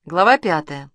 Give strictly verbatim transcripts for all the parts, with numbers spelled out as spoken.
Глава пятая.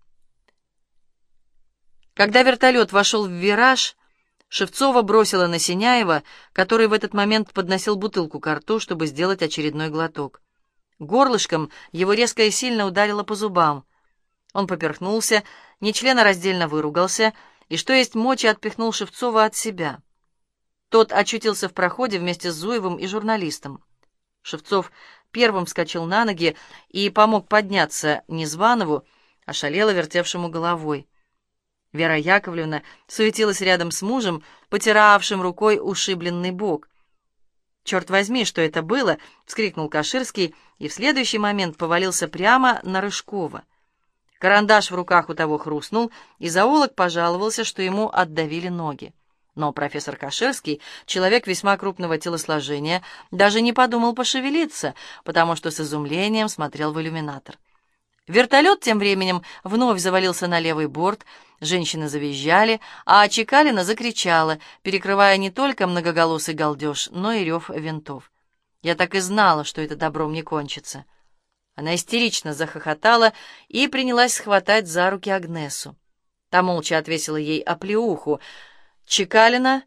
Когда вертолет вошел в вираж, Шевцова бросила на Синяева, который в этот момент подносил бутылку ко рту, чтобы сделать очередной глоток. Горлышком его резко и сильно ударило по зубам. Он поперхнулся, нечленораздельно выругался и, что есть мочи, отпихнул Шевцова от себя. Тот очутился в проходе вместе с Зуевым и журналистом. Шевцов первым вскочил на ноги и помог подняться Незванову, ошалело вертевшему головой. Вера Яковлевна суетилась рядом с мужем, потиравшим рукой ушибленный бок. «Черт возьми, что это было!» — вскрикнул Каширский и в следующий момент повалился прямо на Рыжкова. Карандаш в руках у того хрустнул, и зоолог пожаловался, что ему отдавили ноги. Но профессор Каширский, человек весьма крупного телосложения, даже не подумал пошевелиться, потому что с изумлением смотрел в иллюминатор. Вертолет тем временем вновь завалился на левый борт, женщины завизжали, а Чекалина закричала, перекрывая не только многоголосый галдеж, но и рев винтов. Я так и знала, что это добром не кончится. Она истерично захохотала и принялась схватать за руки Агнесу. Та молча отвесила ей оплеуху. Чекалина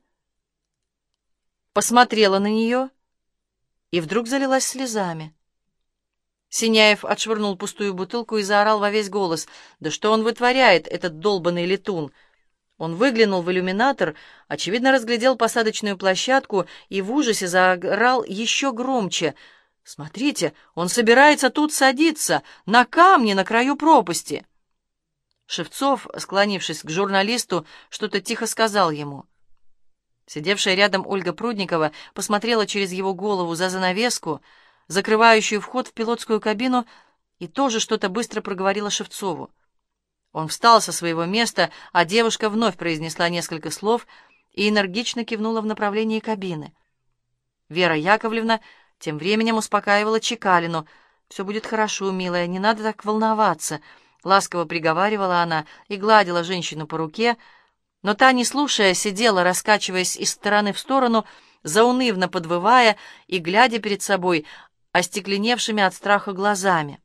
посмотрела на нее и вдруг залилась слезами. Синяев отшвырнул пустую бутылку и заорал во весь голос: «Да что он вытворяет, этот долбанный летун!» Он выглянул в иллюминатор, очевидно, разглядел посадочную площадку и в ужасе заорал еще громче: «Смотрите, он собирается тут садиться, на камне на краю пропасти!» Шевцов, склонившись к журналисту, что-то тихо сказал ему. Сидевшая рядом Ольга Прудникова посмотрела через его голову за занавеску, закрывающую вход в пилотскую кабину, и тоже что-то быстро проговорила Шевцову. Он встал со своего места, а девушка вновь произнесла несколько слов и энергично кивнула в направлении кабины. Вера Яковлевна тем временем успокаивала Чекалину. «Все будет хорошо, милая, не надо так волноваться», — ласково приговаривала она и гладила женщину по руке, но та, не слушая, сидела, раскачиваясь из стороны в сторону, заунывно подвывая и глядя перед собой остекленевшими от страха глазами.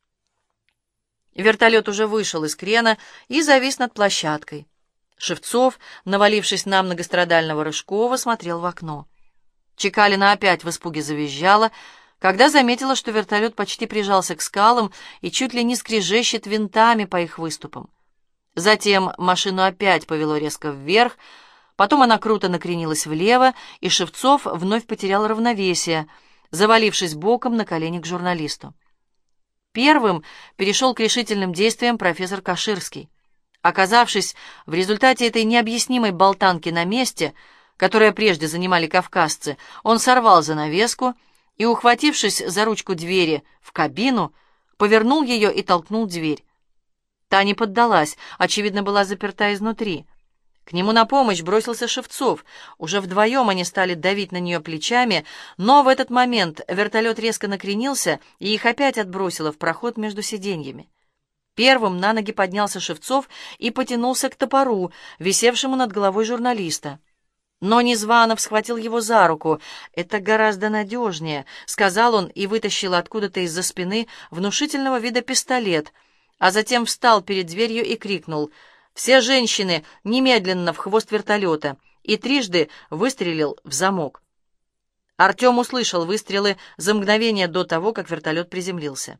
Вертолет уже вышел из крена и завис над площадкой. Шевцов, навалившись на многострадального Рыжкова, смотрел в окно. Чекалина опять в испуге завизжала, когда заметила, что вертолет почти прижался к скалам и чуть ли не скрежещет винтами по их выступам. Затем машину опять повело резко вверх, потом она круто накренилась влево, и Шевцов вновь потерял равновесие, завалившись боком на колени к журналисту. Первым перешел к решительным действиям профессор Каширский. Оказавшись в результате этой необъяснимой болтанки на месте, которое прежде занимали кавказцы, он сорвал занавеску и, ухватившись за ручку двери в кабину, повернул ее и толкнул дверь. Та не поддалась, очевидно, была заперта изнутри. К нему на помощь бросился Шевцов. Уже вдвоем они стали давить на нее плечами, но в этот момент вертолет резко накренился, и их опять отбросило в проход между сиденьями. Первым на ноги поднялся Шевцов и потянулся к топору, висевшему над головой журналиста. Но Незванов схватил его за руку. «Это гораздо надежнее», — сказал он и вытащил откуда-то из-за спины внушительного вида пистолет, а затем встал перед дверью и крикнул: «Все женщины немедленно в хвост вертолета!» и трижды выстрелил в замок. Артем услышал выстрелы за мгновение до того, как вертолет приземлился.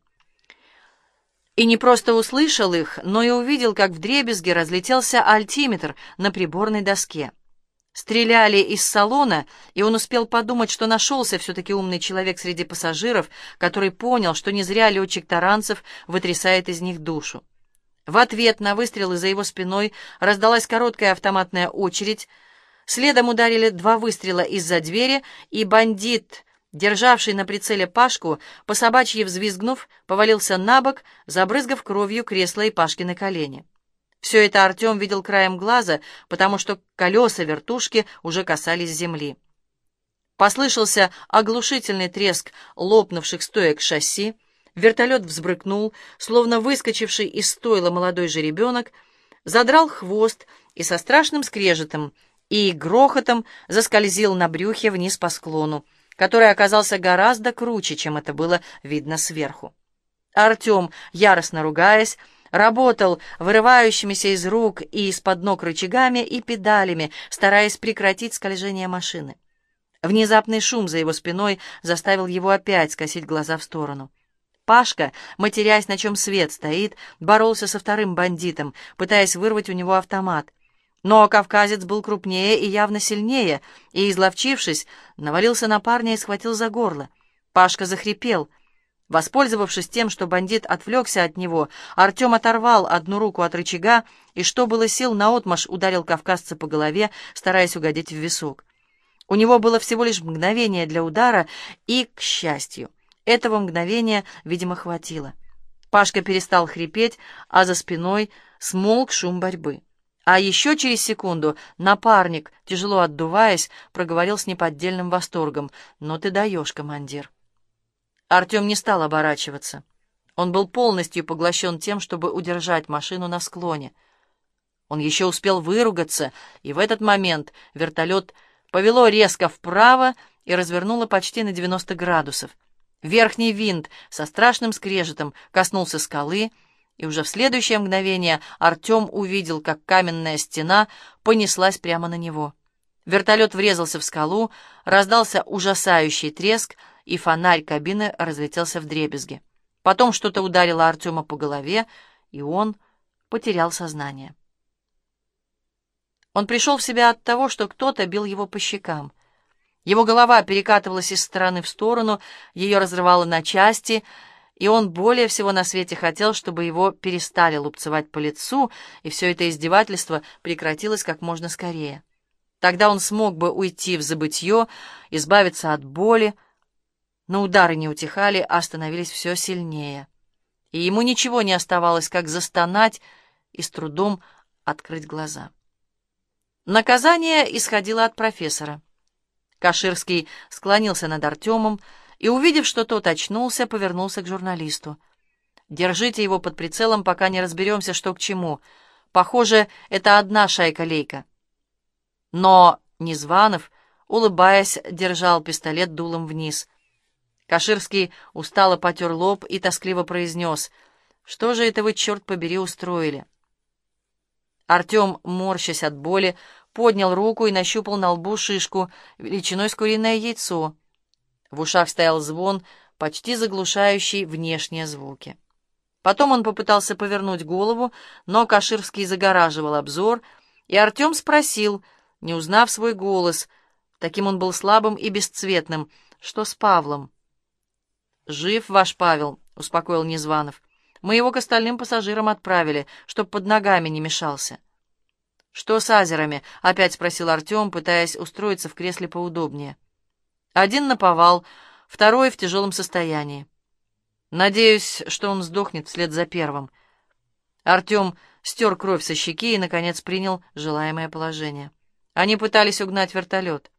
И не просто услышал их, но и увидел, как вдребезги разлетелся альтиметр на приборной доске. Стреляли из салона, и он успел подумать, что нашелся все-таки умный человек среди пассажиров, который понял, что не зря летчик Таранцев вытрясает из них душу. В ответ на выстрелы за его спиной раздалась короткая автоматная очередь, следом ударили два выстрела из-за двери, и бандит, державший на прицеле Пашку, по собачьи взвизгнув, повалился на бок, забрызгав кровью кресло и Пашкины колени. Все это Артем видел краем глаза, потому что колеса вертушки уже касались земли. Послышался оглушительный треск лопнувших стоек шасси, вертолет взбрыкнул, словно выскочивший из стойла молодой жеребенок, задрал хвост и со страшным скрежетом и грохотом заскользил на брюхе вниз по склону, который оказался гораздо круче, чем это было видно сверху. Артем, яростно ругаясь, Работал вырывающимися из рук и из-под ног рычагами и педалями, стараясь прекратить скольжение машины. Внезапный шум за его спиной заставил его опять скосить глаза в сторону. Пашка, матерясь, на чем свет стоит, боролся со вторым бандитом, пытаясь вырвать у него автомат. Но кавказец был крупнее и явно сильнее, и, изловчившись, навалился на парня и схватил за горло. Пашка захрипел. Воспользовавшись тем, что бандит отвлекся от него, Артем оторвал одну руку от рычага и, что было сил, наотмашь ударил кавказца по голове, стараясь угодить в висок. У него было всего лишь мгновение для удара, и, к счастью, этого мгновения, видимо, хватило. Пашка перестал хрипеть, а за спиной смолк шум борьбы. А еще через секунду напарник, тяжело отдуваясь, проговорил с неподдельным восторгом: «Ну ты даешь, командир». Артем не стал оборачиваться. Он был полностью поглощен тем, чтобы удержать машину на склоне. Он еще успел выругаться, и в этот момент вертолет повело резко вправо и развернуло почти на девяносто градусов. Верхний винт со страшным скрежетом коснулся скалы, и уже в следующее мгновение Артем увидел, как каменная стена понеслась прямо на него. Вертолет врезался в скалу, раздался ужасающий треск, и фонарь кабины разлетелся вдребезги. Потом что-то ударило Артема по голове, и он потерял сознание. Он пришел в себя от того, что кто-то бил его по щекам. Его голова перекатывалась из стороны в сторону, ее разрывало на части, и он более всего на свете хотел, чтобы его перестали лупцевать по лицу, и все это издевательство прекратилось как можно скорее. Тогда он смог бы уйти в забытье, избавиться от боли, но удары не утихали, а становились все сильнее. И ему ничего не оставалось, как застонать и с трудом открыть глаза. Наказание исходило от профессора. Каширский склонился над Артемом и, увидев, что тот очнулся, повернулся к журналисту. «Держите его под прицелом, пока не разберемся, что к чему. Похоже, это одна шайка-лейка». Но Незванов, улыбаясь, держал пистолет дулом вниз. Каширский устало потер лоб и тоскливо произнес: «Что же это вы, черт побери, устроили?» Артем, морщась от боли, поднял руку и нащупал на лбу шишку величиной с куриное яйцо. В ушах стоял звон, почти заглушающий внешние звуки. Потом он попытался повернуть голову, но Каширский загораживал обзор, и Артем спросил, не узнав свой голос, таким он был слабым и бесцветным: «Что с Павлом?» «Жив ваш Павел», — успокоил Незванов. «Мы его к остальным пассажирам отправили, чтоб под ногами не мешался». «Что с азерами?» — опять спросил Артем, пытаясь устроиться в кресле поудобнее. «Один наповал, второй в тяжелом состоянии. Надеюсь, что он сдохнет вслед за первым». Артем стер кровь со щеки и, наконец, принял желаемое положение. Они пытались угнать вертолет.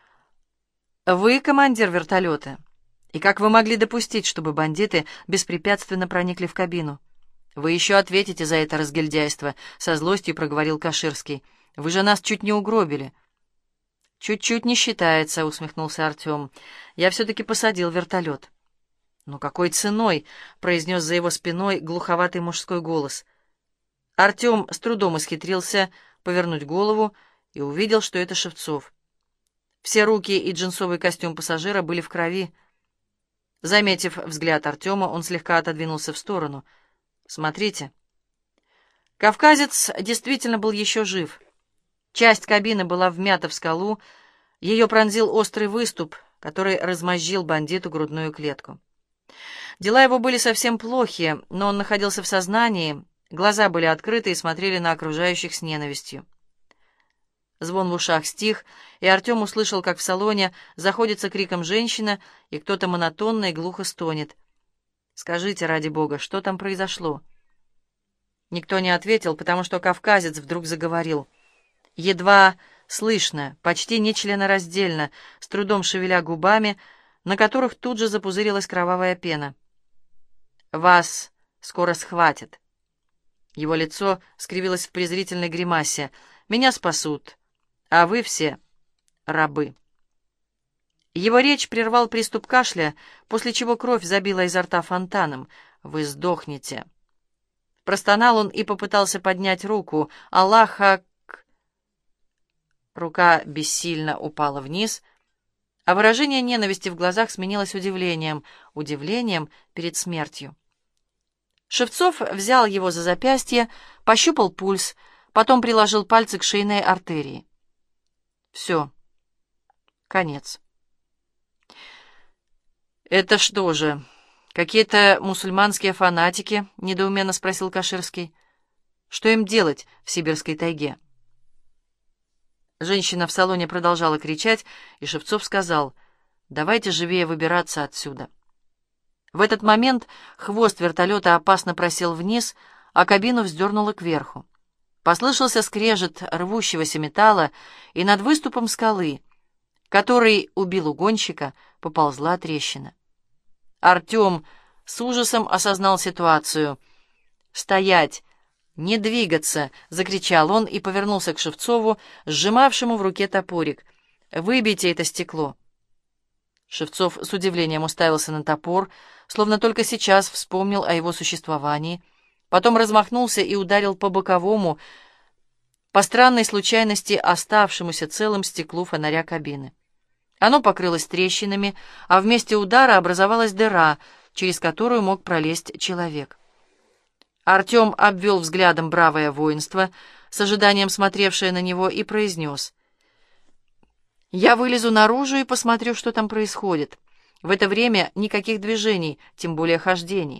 «Вы командир вертолета. И как вы могли допустить, чтобы бандиты беспрепятственно проникли в кабину? Вы еще ответите за это разгильдяйство», — со злостью проговорил Каширский. «Вы же нас чуть не угробили». «Чуть-чуть не считается», — усмехнулся Артем. «Я все-таки посадил вертолет». «Но какой ценой?» — произнес за его спиной глуховатый мужской голос. Артем с трудом исхитрился повернуть голову и увидел, что это Шевцов. Все руки и джинсовый костюм пассажира были в крови. Заметив взгляд Артема, он слегка отодвинулся в сторону. «Смотрите». Кавказец действительно был еще жив. Часть кабины была вмята в скалу, ее пронзил острый выступ, который размозжил бандиту грудную клетку. Дела его были совсем плохи, но он находился в сознании, глаза были открыты и смотрели на окружающих с ненавистью. Звон в ушах стих, и Артем услышал, как в салоне заходится криком женщина, и кто-то монотонно и глухо стонет. «Скажите, ради бога, что там произошло?» Никто не ответил, потому что кавказец вдруг заговорил. Едва слышно, почти нечленораздельно, с трудом шевеля губами, на которых тут же запузырилась кровавая пена. «Вас скоро схватят». Его лицо скривилось в презрительной гримасе. «Меня спасут, а вы все рабы». Его речь прервал приступ кашля, после чего кровь забила изо рта фонтаном. «Вы сдохнете». Простонал он и попытался поднять руку. «Аллах ак...» Рука бессильно упала вниз, а выражение ненависти в глазах сменилось удивлением, удивлением перед смертью. Шевцов взял его за запястье, пощупал пульс, потом приложил пальцы к шейной артерии. Все. Конец. «Это что же, какие-то мусульманские фанатики?» — недоуменно спросил Каширский. «Что им делать в сибирской тайге?» Женщина в салоне продолжала кричать, и Шевцов сказал: «Давайте живее выбираться отсюда». В этот момент хвост вертолета опасно просел вниз, а кабину вздернуло кверху. Послышался скрежет рвущегося металла, и над выступом скалы, который убил угонщика, поползла трещина. Артем с ужасом осознал ситуацию. «Стоять! Не двигаться!» — закричал он и повернулся к Шевцову, сжимавшему в руке топорик. «Выбейте это стекло!» Шевцов с удивлением уставился на топор, словно только сейчас вспомнил о его существовании, потом размахнулся и ударил по боковому, по странной случайности оставшемуся целым стеклу фонаря кабины. Оно покрылось трещинами, а в месте удара образовалась дыра, через которую мог пролезть человек. Артем обвел взглядом бравое воинство, с ожиданием смотревшее на него, и произнес: «Я вылезу наружу и посмотрю, что там происходит. В это время никаких движений, тем более хождений».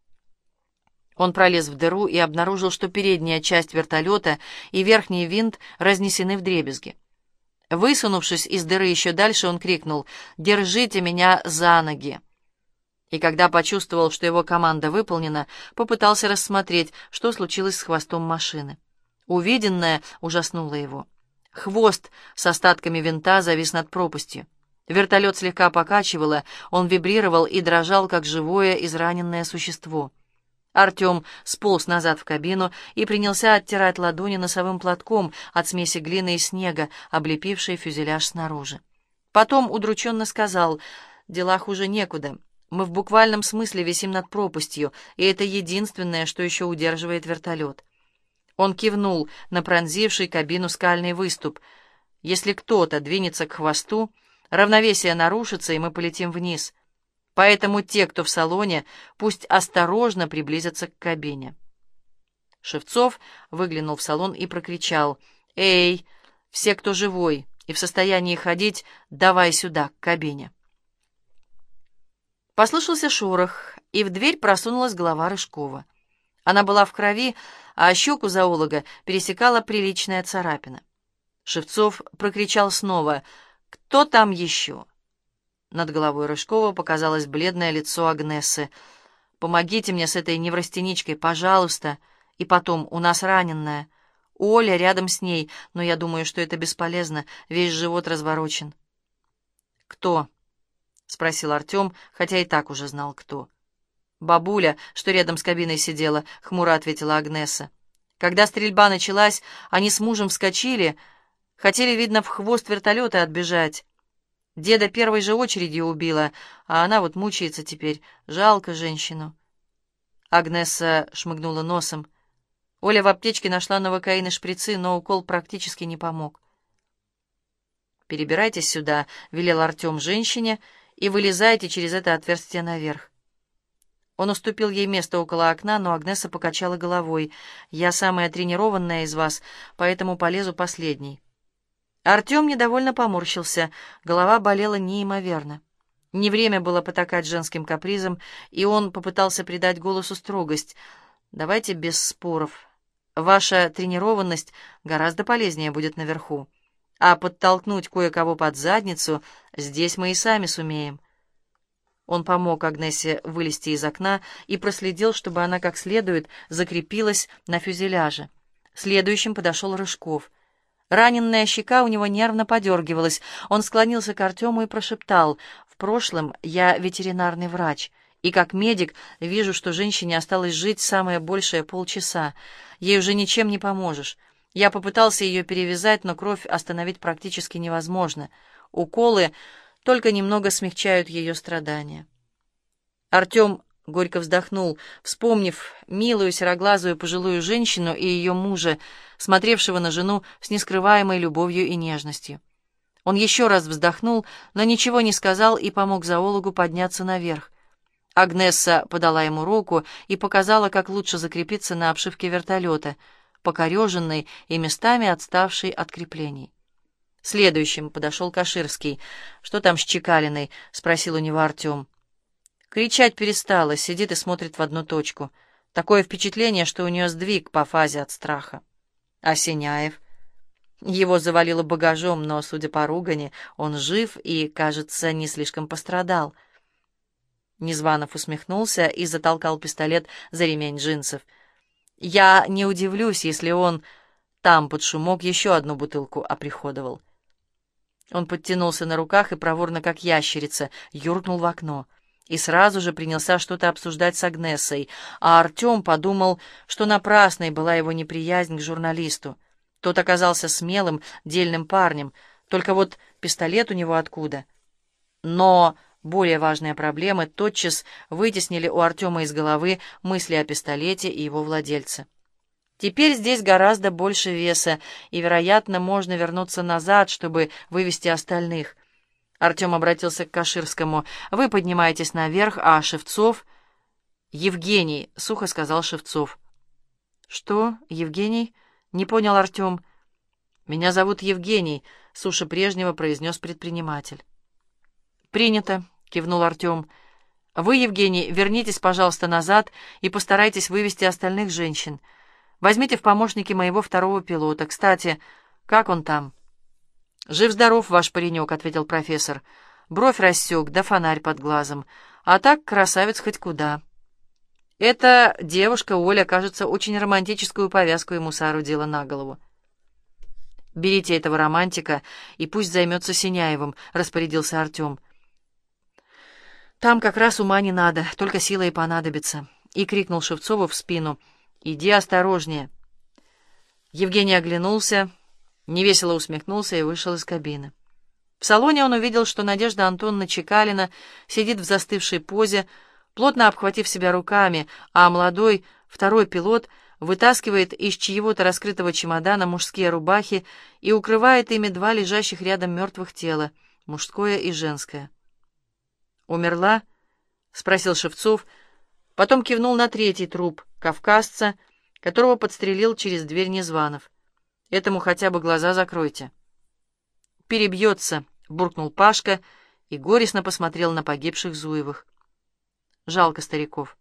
Он пролез в дыру и обнаружил, что передняя часть вертолета и верхний винт разнесены вдребезги. Высунувшись из дыры еще дальше, он крикнул: «Держите меня за ноги!» И когда почувствовал, что его команда выполнена, попытался рассмотреть, что случилось с хвостом машины. Увиденное ужаснуло его. Хвост с остатками винта завис над пропастью. Вертолет слегка покачивало, он вибрировал и дрожал, как живое израненное существо. Артем сполз назад в кабину и принялся оттирать ладони носовым платком от смеси глины и снега, облепившей фюзеляж снаружи. Потом удрученно сказал: «Дела хуже некуда. Мы в буквальном смысле висим над пропастью, и это единственное, что еще удерживает вертолет». Он кивнул на пронзивший кабину скальный выступ. «Если кто-то двинется к хвосту, равновесие нарушится, и мы полетим вниз. Поэтому те, кто в салоне, пусть осторожно приблизятся к кабине». Шевцов выглянул в салон и прокричал: «Эй, все, кто живой и в состоянии ходить, давай сюда, к кабине». Послышался шорох, и в дверь просунулась голова Рыжкова. Она была в крови, а щеку зоолога пересекала приличная царапина. Шевцов прокричал снова: «Кто там еще?» Над головой Рыжкова показалось бледное лицо Агнессы. «Помогите мне с этой неврастеничкой, пожалуйста. И потом, у нас раненая. Оля рядом с ней, но я думаю, что это бесполезно, весь живот разворочен». «Кто?» — спросил Артем, хотя и так уже знал, кто. «Бабуля, что рядом с кабиной сидела», — хмуро ответила Агнесса. «Когда стрельба началась, они с мужем вскочили, хотели, видно, в хвост вертолета отбежать. Деда первой же очередью убила, а она вот мучается теперь. Жалко женщину». Агнесса шмыгнула носом. Оля в аптечке нашла новокаин и шприцы, но укол практически не помог. «Перебирайтесь сюда», — велел Артем женщине, — «и вылезайте через это отверстие наверх». Он уступил ей место около окна, но Агнесса покачала головой. «Я самая тренированная из вас, поэтому полезу последней». Артем недовольно поморщился. Голова болела неимоверно. Не время было потакать женским капризам, и он попытался придать голосу строгость. «Давайте без споров. Ваша тренированность гораздо полезнее будет наверху. А подтолкнуть кое-кого под задницу здесь мы и сами сумеем». Он помог Агнессе вылезти из окна и проследил, чтобы она как следует закрепилась на фюзеляже. Следующим подошел Рыжков. Раненная щека у него нервно подергивалась. Он склонился к Артему и прошептал: «В прошлом я ветеринарный врач, и как медик вижу, что женщине осталось жить самое большее полчаса. Ей уже ничем не поможешь. Я попытался ее перевязать, но кровь остановить практически невозможно. Уколы только немного смягчают ее страдания». Артем горько вздохнул, вспомнив милую сероглазую пожилую женщину и ее мужа, смотревшего на жену с нескрываемой любовью и нежностью. Он еще раз вздохнул, но ничего не сказал и помог зоологу подняться наверх. Агнесса подала ему руку и показала, как лучше закрепиться на обшивке вертолета, покореженной и местами отставшей от креплений. Следующим подошел Каширский. «Что там с Чекалиной?» — спросил у него Артем. Кричать перестала, сидит и смотрит в одну точку. Такое впечатление, что у нее сдвиг по фазе от страха. А Синяев? Его завалило багажом, но, судя по ругани, он жив и, кажется, не слишком пострадал. Незванов усмехнулся и затолкал пистолет за ремень джинсов. «Я не удивлюсь, если он там под шумок еще одну бутылку оприходовал». Он подтянулся на руках и проворно, как ящерица, юркнул в окно. И сразу же принялся что-то обсуждать с Агнессой, а Артем подумал, что напрасной была его неприязнь к журналисту. Тот оказался смелым, дельным парнем, только вот пистолет у него откуда? Но более важные проблемы тотчас вытеснили у Артема из головы мысли о пистолете и его владельце. Теперь здесь гораздо больше веса, и, вероятно, можно вернуться назад, чтобы вывести остальных. Артем обратился к Каширскому. «Вы поднимаетесь наверх, а Шевцов...» «Евгений», — сухо сказал Шевцов. «Что, Евгений?» — не понял Артем. «Меня зовут Евгений», — суше прежнего произнес предприниматель. «Принято», — кивнул Артем. «Вы, Евгений, вернитесь, пожалуйста, назад и постарайтесь вывести остальных женщин. Возьмите в помощники моего второго пилота. Кстати, как он там?» «Жив-здоров, ваш паренек», — ответил профессор. «Бровь рассек, да фонарь под глазом. А так красавец хоть куда». Эта девушка, Оля, кажется, очень романтическую повязку ему соорудила на голову. «Берите этого романтика, и пусть займется Синяевым», — распорядился Артем. «Там как раз ума не надо, только сила и понадобится», — и крикнул Шевцову в спину. «Иди осторожнее». Евгений оглянулся, невесело усмехнулся и вышел из кабины. В салоне он увидел, что Надежда Антоновна Чекалина сидит в застывшей позе, плотно обхватив себя руками, а молодой второй пилот вытаскивает из чьего-то раскрытого чемодана мужские рубахи и укрывает ими два лежащих рядом мертвых тела, мужское и женское. «Умерла?» — спросил Шевцов, потом кивнул на третий труп, кавказца, которого подстрелил через дверь Незванов. «Этому хотя бы глаза закройте». «Перебьется», — буркнул Пашка и горестно посмотрел на погибших Зуевых. «Жалко стариков».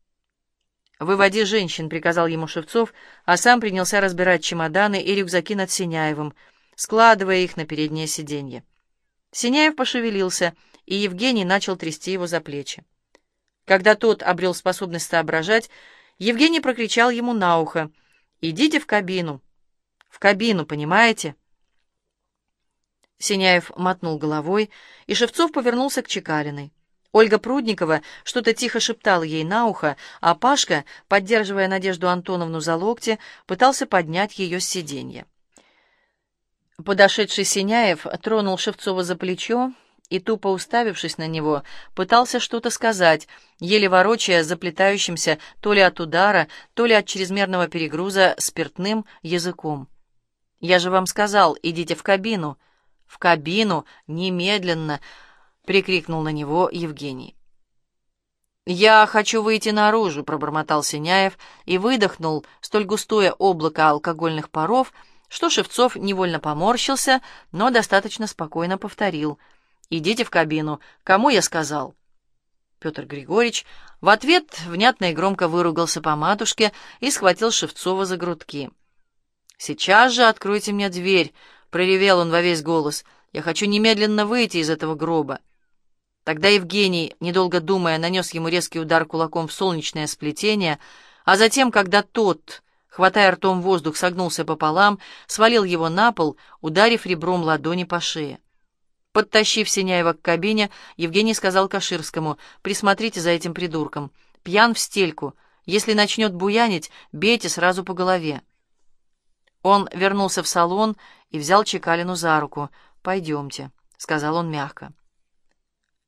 «Выводи женщин», — приказал ему Шевцов, а сам принялся разбирать чемоданы и рюкзаки над Синяевым, складывая их на переднее сиденье. Синяев пошевелился, и Евгений начал трясти его за плечи. Когда тот обрел способность соображать, Евгений прокричал ему на ухо: «Идите в кабину! В кабину, понимаете?» Синяев мотнул головой, и Шевцов повернулся к Чекалиной. Ольга Прудникова что-то тихо шептала ей на ухо, а Пашка, поддерживая Надежду Антоновну за локти, пытался поднять ее с сиденья. Подошедший Синяев тронул Шевцова за плечо и, тупо уставившись на него, пытался что-то сказать, еле ворочая заплетающимся то ли от удара, то ли от чрезмерного перегруза спиртным языком. «Я же вам сказал, идите в кабину!» «В кабину! Немедленно!» — прикрикнул на него Евгений. «Я хочу выйти наружу», — пробормотал Синяев и выдохнул столь густое облако алкогольных паров, что Шевцов невольно поморщился, но достаточно спокойно повторил: «Идите в кабину. Кому я сказал?» Петр Григорьевич в ответ внятно и громко выругался по матушке и схватил Шевцова за грудки. «Сейчас же откройте мне дверь», — проревел он во весь голос. «Я хочу немедленно выйти из этого гроба». Тогда Евгений, недолго думая, нанес ему резкий удар кулаком в солнечное сплетение, а затем, когда тот, хватая ртом воздух, согнулся пополам, свалил его на пол, ударив ребром ладони по шее. Подтащив Синяева к кабине, Евгений сказал Каширскому: «Присмотрите за этим придурком. Пьян в стельку. Если начнет буянить, бейте сразу по голове». Он вернулся в салон и взял Чекалину за руку. «Пойдемте», — сказал он мягко.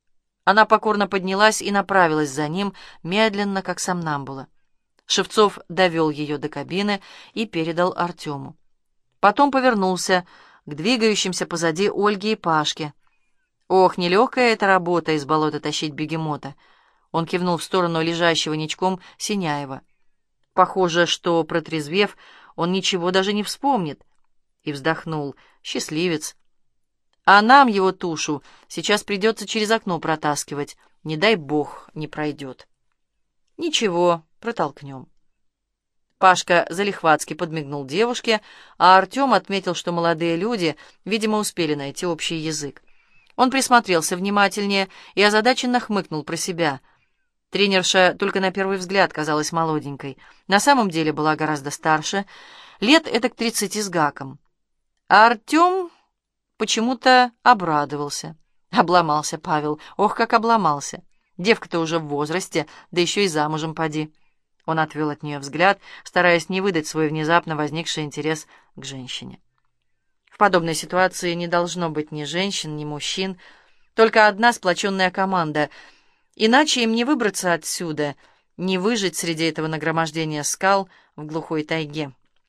Она покорно поднялась и направилась за ним, медленно, как сомнамбула. Шевцов довел ее до кабины и передал Артему. Потом повернулся к двигающимся позади Ольге и Пашке. «Ох, нелегкая эта работа из болота тащить бегемота!» Он кивнул в сторону лежащего ничком Синяева. «Похоже, что, протрезвев, он ничего даже не вспомнит». И вздохнул. «Счастливец! А нам его тушу сейчас придется через окно протаскивать. Не дай бог, не пройдет». «Ничего, протолкнем». Пашка залихватски подмигнул девушке, а Артем отметил, что молодые люди, видимо, успели найти общий язык. Он присмотрелся внимательнее и озадаченно хмыкнул про себя. Тренерша только на первый взгляд казалась молоденькой. На самом деле была гораздо старше, лет этак тридцати с гаком. А Артем почему-то обрадовался. Обломался Павел, ох, как обломался. Девка-то уже в возрасте, да еще и замужем поди. Он отвел от нее взгляд, стараясь не выдать свой внезапно возникший интерес к женщине. В подобной ситуации не должно быть ни женщин, ни мужчин, только одна сплоченная команда. Иначе им не выбраться отсюда, не выжить среди этого нагромождения скал в глухой тайге.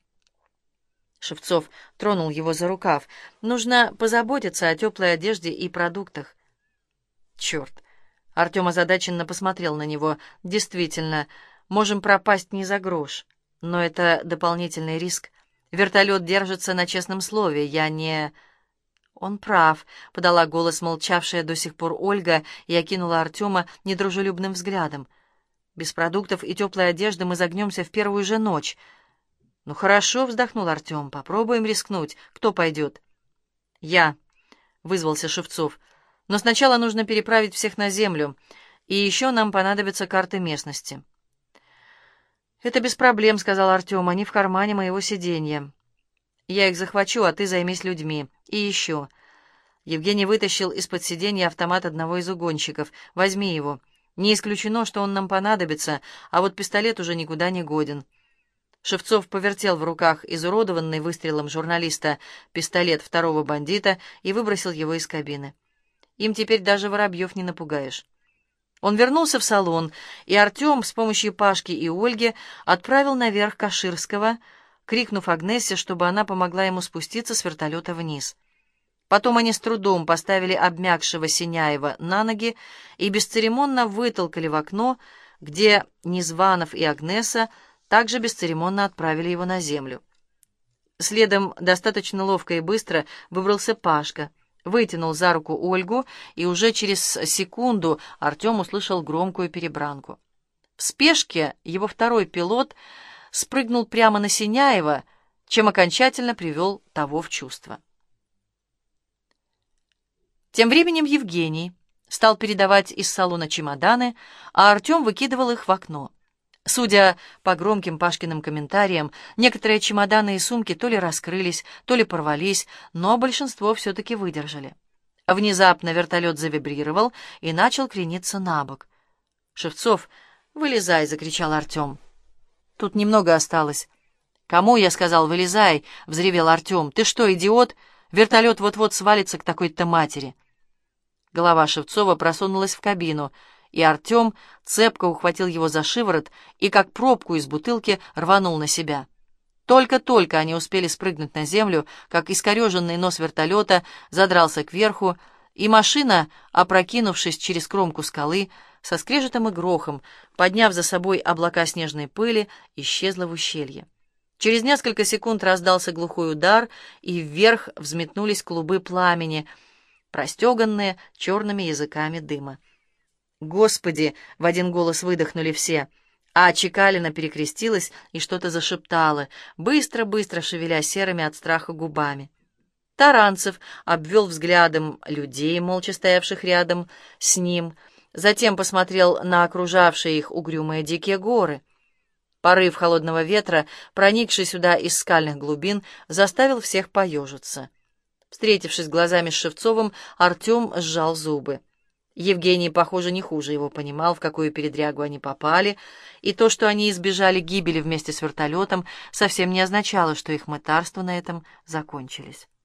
Шевцов тронул его за рукав. «Нужно позаботиться о теплой одежде и продуктах». «Черт!» Артем озадаченно посмотрел на него. «Действительно, можем пропасть не за грош. Но это дополнительный риск. Вертолет держится на честном слове. Я не...» «Он прав», — подала голос молчавшая до сих пор Ольга и окинула Артема недружелюбным взглядом. «Без продуктов и теплой одежды мы загнемся в первую же ночь». «Ну хорошо», — вздохнул Артем, — «попробуем рискнуть. Кто пойдет?» «Я», — вызвался Шевцов. «Но сначала нужно переправить всех на землю, и еще нам понадобятся карты местности». «Это без проблем», — сказал Артем, — «они в кармане моего сиденья. Я их захвачу, а ты займись людьми. И еще». Евгений вытащил из-под сиденья автомат одного из угонщиков. «Возьми его. Не исключено, что он нам понадобится, а вот пистолет уже никуда не годен». Шевцов повертел в руках изуродованный выстрелом журналиста пистолет второго бандита и выбросил его из кабины. Им теперь даже воробьев не напугаешь. Он вернулся в салон, и Артем с помощью Пашки и Ольги отправил наверх Каширского, крикнув Агнессе, чтобы она помогла ему спуститься с вертолета вниз. Потом они с трудом поставили обмякшего Синяева на ноги и бесцеремонно вытолкали в окно, где Незванов и Агнеса также бесцеремонно отправили его на землю. Следом достаточно ловко и быстро выбрался Пашка, вытянул за руку Ольгу, и уже через секунду Артем услышал громкую перебранку. В спешке его второй пилот спрыгнул прямо на Синяева, чем окончательно привел того в чувство. Тем временем Евгений стал передавать из салона чемоданы, а Артем выкидывал их в окно. Судя по громким Пашкиным комментариям, некоторые чемоданы и сумки то ли раскрылись, то ли порвались, но большинство все-таки выдержали. Внезапно вертолет завибрировал и начал крениться на бок. «Шевцов, вылезай!» — закричал Артем. «Тут немного осталось». «Кому я сказал, вылезай?» — взревел Артем. «Ты что, идиот? Вертолет вот-вот свалится к такой-то матери». Голова Шевцова просунулась в кабину, и Артем цепко ухватил его за шиворот и, как пробку из бутылки, рванул на себя. Только-только они успели спрыгнуть на землю, как искореженный нос вертолета задрался кверху, и машина, опрокинувшись через кромку скалы, со скрежетом и грохом, подняв за собой облака снежной пыли, исчезла в ущелье. Через несколько секунд раздался глухой удар, и вверх взметнулись клубы пламени, простеганные черными языками дыма. «Господи!» — в один голос выдохнули все, а Чекалина перекрестилась и что-то зашептала, быстро-быстро шевеля серыми от страха губами. Таранцев обвел взглядом людей, молча стоявших рядом с ним, затем посмотрел на окружавшие их угрюмые дикие горы. Порыв холодного ветра, проникший сюда из скальных глубин, заставил всех поежиться. Встретившись глазами с Шевцовым, Артем сжал зубы. Евгений, похоже, не хуже его понимал, в какую передрягу они попали, и то, что они избежали гибели вместе с вертолетом, совсем не означало, что их мытарства на этом закончились.